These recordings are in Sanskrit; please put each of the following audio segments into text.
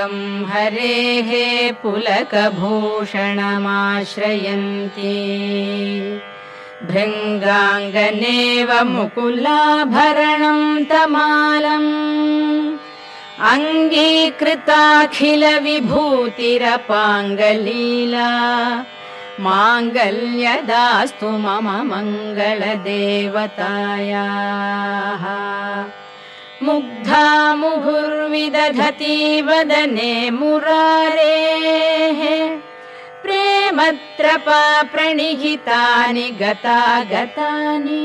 पदं हरेः पुलकभूषणमाश्रयन्ति भृङ्गाङ्गनेव मुकुलाभरणं तमालम् अङ्गीकृताखिलविभूतिरपाङ्गलीला माङ्गल्यदास्तु मम मङ्गलदेवतायाः मुग्धा मुहुर्विदधति वदने मुरारेः प्रेमत्रपा प्रणिहितानि गतागतानि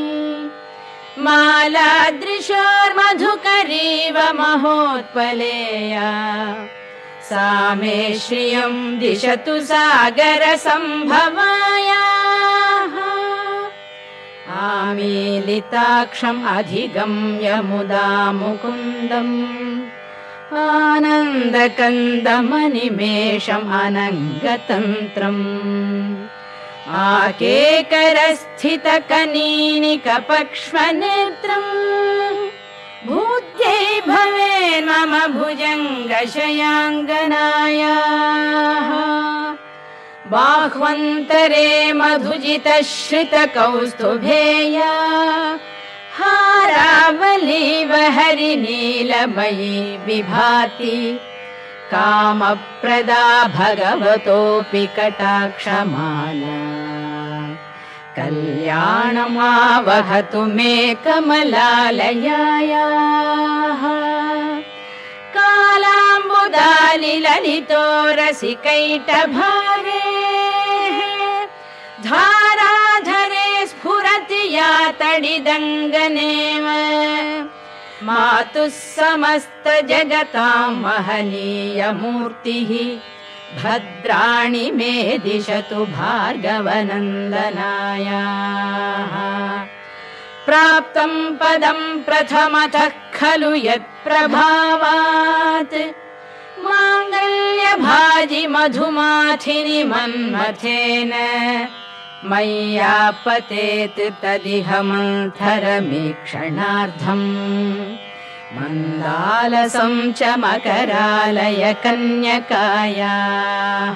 मालादृशोर्मधुकरीव महोत्पलेया सा मे श्रियं दिशतु सागरसम्भवायाः आमीलिताक्षम् अधिगम्य मुदा मुकुन्दम् आनन्दकन्दमनिमेषम् अनङ्गतन्त्रम् आकेकरस्थितकनीनिकपक्ष्मनेत्रम् भूत्यै भवेन्मम भुजङ्गशयाङ्गनायाः बाह्वन्तरे मधुजितश्रितकौस्तुभेया हारावलीव हरिनीलमयी विभाति कामप्रदा भगवतोऽपि कटाक्षमाला कल्याणमावहतु मे कमलालयायाः कालाम्बुदालिललितो रसिकैटभारेः धाराधरे स्फुरति या तडिदङ्गनेव मातुः समस्तजगतां महनीयमूर्तिः भद्राणि मे दिशतु भार्गवनन्दनायाः प्राप्तं पदं प्रथमतः खलु यत्प्रभावात् माङ्गल्यभाजि मधुमाथिनि मन्मथेन मय्यापतेत् तदिह मन्थरमीक्षणार्थम् मन्दालसं च मकरालय कन्यकायाः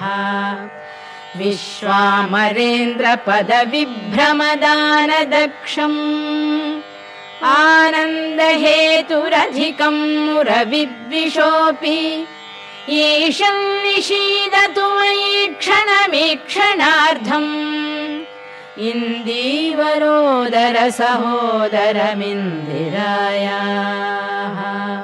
विश्वामरेन्द्रपदविभ्रमदानदक्षम् आनन्दहेतुरधिकं मुरविद्विषोऽपि ईशं निषीदतु मयि क्षणमीक्षणार्धम् इन्दीवरोदर सहोदरमिन्दिरायाः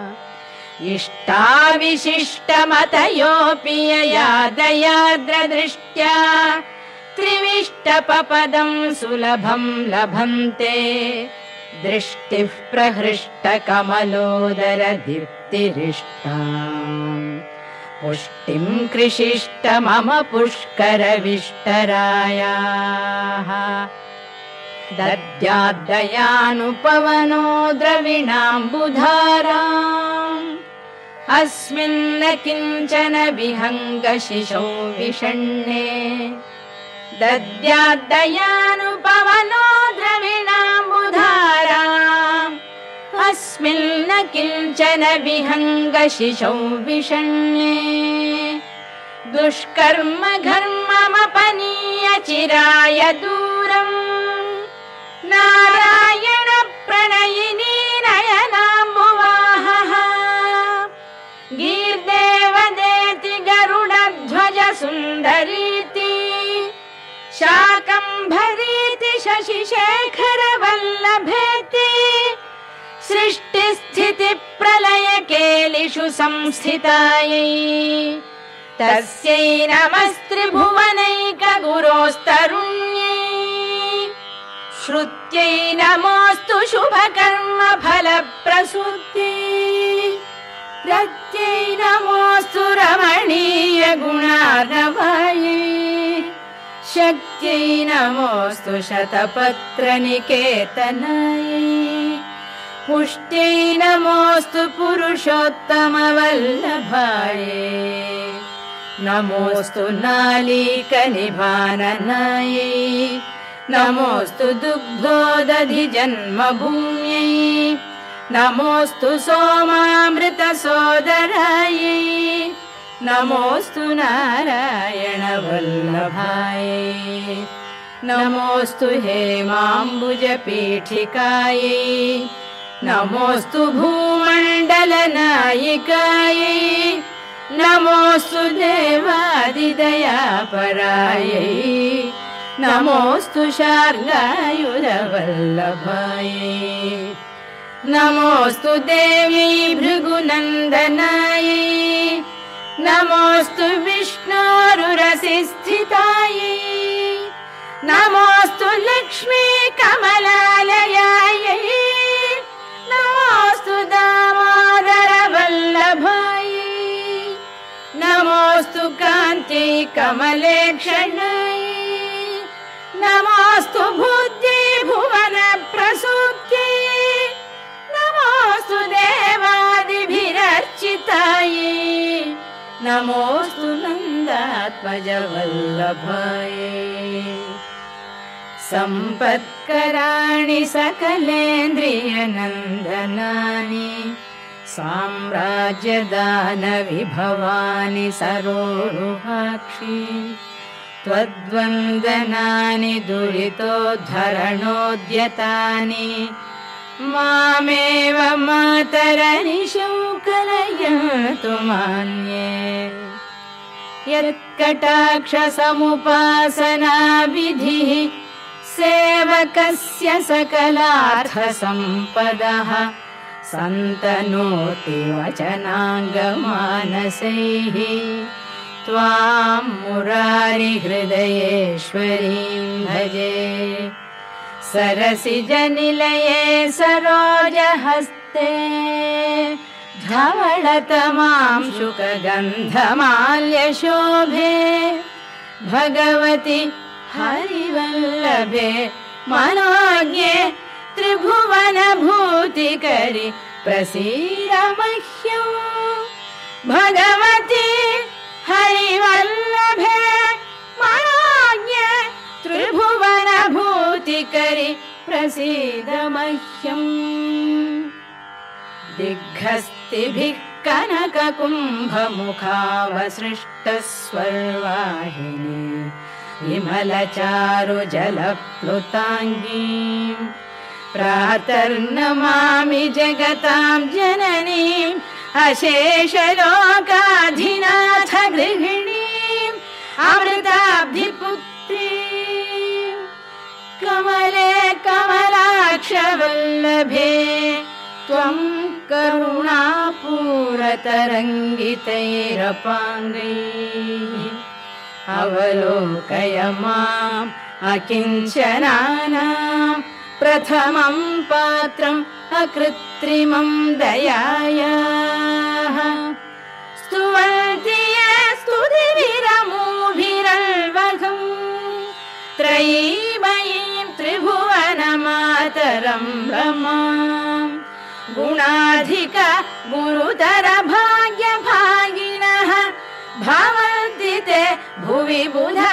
इष्टाविशिष्टमतयोऽपि यया दयार्द्रदृष्ट्या त्रिविष्टपपदं सुलभं लभन्ते दृष्टिः प्रहृष्टकमलोदर दीप्तिरिष्टाम् पुष्टिं कृषिष्ट मम पुष्करविष्टरायाः दद्याद्दयानुपवनो द्रविणाम्बुधाराम् अस्मिन्न किञ्चन विहङ्गशिशौ विषण्णे दद्याद्दयानुपवनो द्रविणाम्बुधाराम् अस्मिन्न किञ्चन विहङ्गशिशौ विषण्णे दुष्कर्म घर्ममपनीय चिराय दूरम् नारायण प्रणयिनी नयनाम्बुवाहः गीर्देवदेति गरुडध्वज सुन्दरीति शाकम्भरीति शशिशेखर वल्लभेति सृष्टिस्थितिप्रलयकेलिषु संस्थितायै तस्यै नमस्त्रिभुवनैकगुरोस्तरुण्यै श्रुत्यै नमोऽस्तु शुभकर्मफलप्रसूत्यै रत्यै नमोऽस्तु रमणीयगुणार्णवायै शक्त्यै नमोऽस्तु शतपत्रनिकेतनायै पुष्ट्यै नमोऽस्तु पुरुषोत्तमवल्लभायै नमोऽस्तु नालीकनिभाननायै नमोऽस्तु दुग्धोदधिजन्मभूम्यै नमोऽस्तु सोमामृतसोदरायै नमोऽस्तु नारायण वल्लभायै नमोऽस्तु हेमाम्बुजपीठिकायै नमोऽस्तु भूमण्डलनायिकायै नमोऽस्तु देवादिदयापरायै नमोऽस्तु शार्ङ्गायुधवल्लभायै नमोऽस्तु देवी भृगुनन्दनायै नमोऽस्तु विष्णोरुरसिस्थितायै नमोऽस्तु लक्ष्मी कमलालयायै नमोऽस्तु दामोदर वल्लभायै नमोऽस्तु कान्त्यै कमलेक्षणायै नमोऽस्तु बुद्धि भुवन प्रसूत्यै नमोऽस्तु देवादिभिरर्चितायै नमोऽस्तु नन्दात्मज वल्लभायै सम्पत्कराणि सकलेन्द्रियनन्दनानि साम्राज्यदानविभवानि सरोरुहाक्षि त्वद्वन्दनानि दुरितोद्धरणोद्यतानि मामेव मातरनिशौ कलयन्तु मान्ये यत्कटाक्षसमुपासनाविधिः सेवकस्य सकलार्थसम्पदः सन्तनोति वचनाङ्गमानसैः त्वां मुरारिहृदयेश्वरीं भजे सरसिजनिलये सरोजहस्ते धवलतमां शुकगन्धमाल्यशोभे भगवति हरिवल्लभे मनोज्ञे त्रिभुवनभूतिकरि प्रसीद मह्यम् भगवति हरिवल्लभे मनोज्ञे त्रिभुवनभूतिकरि प्रसीद मह्यम् दिग्हस्तिभिः कनककुम्भमुखावसृष्टस्वर्वाहिनी विमलचारुजलप्लुताङ्गीं प्रातर्नमामि जगतां जननीम् अशेषलोकाधिनाथ गृहिणीम् अमृताब्धिपुत्रीम् कमले कमलाक्षवल्लभे त्वं करुणापूरतरङ्गितैरपाङ्गैः अवलोकय माम् अकिञ्चनानां प्रथमं पात्रम् अकृत्रिमं दयायाः स्तुवन्ति ये स्तुतिभिरमूभिरल्वघम् त्रयीमयीं त्रिभुवनमातरं रमाम् गुणाधिक गुरुतर भाग्यभागिनः भवन्ति ते भुवि बुधा